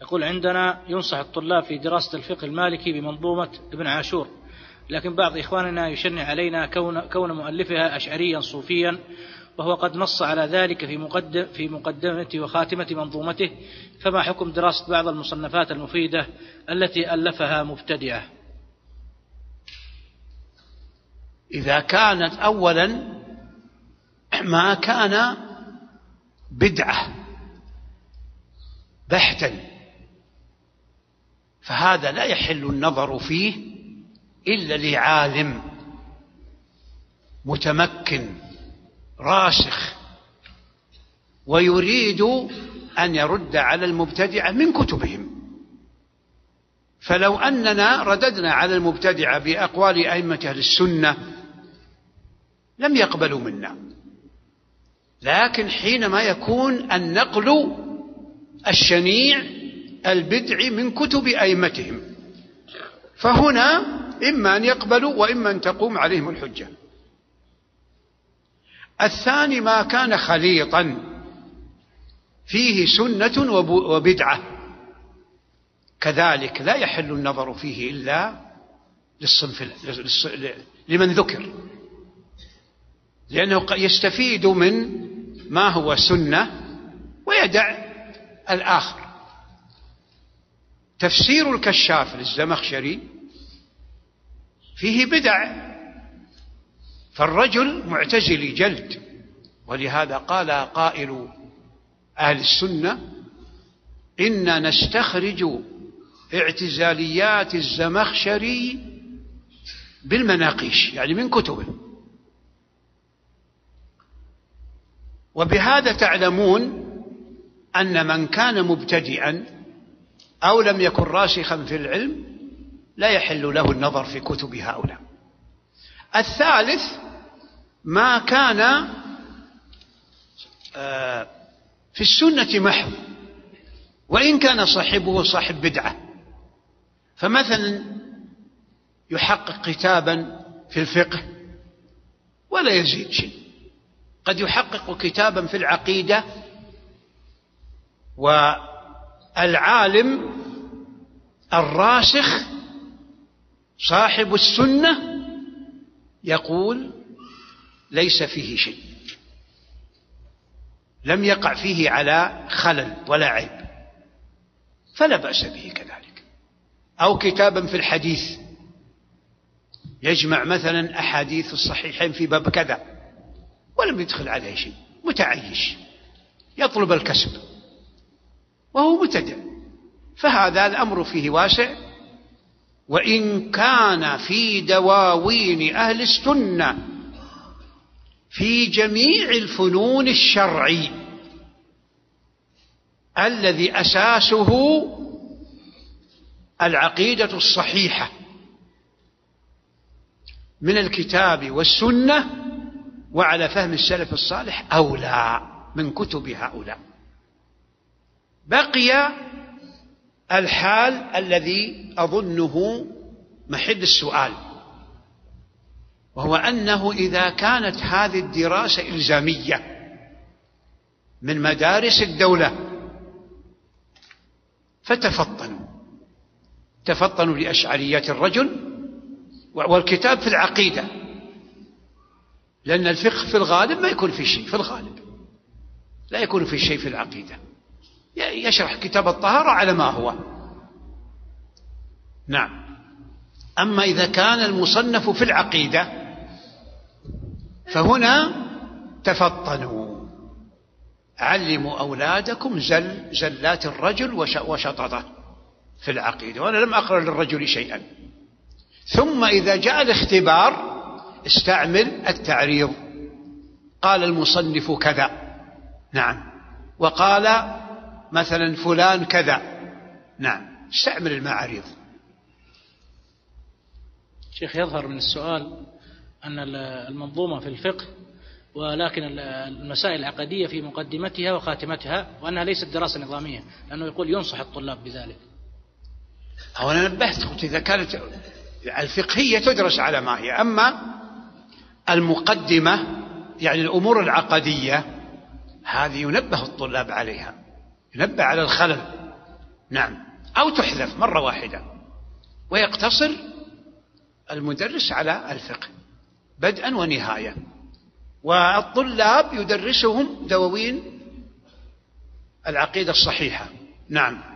يقول: عندنا ينصح الطلاب في دراسة الفقه المالكي بمنظومة ابن عاشور، لكن بعض إخواننا يشنع علينا كون مؤلفها أشعريا صوفيا، وهو قد نص على ذلك في مقدمة وخاتمة منظومته، فما حكم دراسة بعض المصنفات المفيدة التي ألفها مبتدعة؟ إذا كانت أولا ما كان بدعة بحتا فهذا لا يحل النظر فيه إلا لعالم متمكن راسخ ويريد أن يرد على المبتدعة من كتبهم. فلو أننا رددنا على المبتدعة بأقوال أئمة أهل السنة لم يقبلوا منا، لكن حينما يكون النقل الشنيع البدعي من كتب أئمتهم فهنا إما أن يقبلوا وإما أن تقوم عليهم الحجة. الثاني ما كان خليطا فيه سنة وبدعة كذلك لا يحل النظر فيه إلا لمن ذكر، لأنه يستفيد من ما هو سنة ويدع الآخر. تفسير الكشاف للزمخشري فيه بدع، فالرجل معتزلي جلد، ولهذا قال قائل أهل السنة: إنا نستخرج اعتزاليات الزمخشري بالمناقيش، يعني من كتبه. وبهذا تعلمون أن من كان مبتدئا أو لم يكن راسخا في العلم لا يحل له النظر في كتب هؤلاء. الثالث ما كان في السنة محض وإن كان صاحبه صاحب بدعة، فمثلا يحقق كتابا في الفقه ولا يزيد شيء، قد يحقق كتابا في العقيدة والعالم الراسخ صاحب السنة يقول ليس فيه شيء، لم يقع فيه على خلل ولا عيب، فلا بأس به كذلك. أو كتابا في الحديث يجمع مثلا أحاديث الصحيحين في باب كذا ولم يدخل عليه شيء، متعيش يطلب الكسب وهو مبتدع، فهذا الأمر فيه واسع. وإن كان في دواوين أهل السنة في جميع الفنون الشرعي الذي أساسه العقيدة الصحيحة من الكتاب والسنة وعلى فهم السلف الصالح أولى من كتب هؤلاء. بقي الحال الذي أظنه محل السؤال، وهو أنه إذا كانت هذه الدراسة إلزامية من مدارس الدولة تفطنوا لأشعريات الرجل والكتاب في العقيدة، لأن الفقه في الغالب ما يكون في شيء، في الغالب لا يكون في شيء في العقيدة، يشرح كتاب الطهارة على ما هو. نعم. أما إذا كان المصنف في العقيدة فهنا تفطنوا، علموا أولادكم زلات الرجل وشططه في العقيدة، وأنا لم أقرأ للرجل شيئا. ثم إذا جاء الاختبار استعمل التعريض، قال المصنف كذا، نعم، وقال مثلا فلان كذا، نعم، استعمل المعاريض. شيخ، يظهر من السؤال أن المنظومة في الفقه، ولكن المسائل العقدية في مقدمتها وخاتمتها، وأنها ليست دراسة نظامية، لأنه يقول ينصح الطلاب بذلك. أو أنا نبهت، قلت إذا كانت الفقهية تدرس على ما هي، أما المقدمة يعني الأمور العقدية هذه ينبه الطلاب عليها، ينبه على الخلل نعم، أو تحذف مرة واحدة ويقتصر المدرس على الفقه بدءا ونهاية، والطلاب يدرسهم دواوين العقيدة الصحيحة. نعم.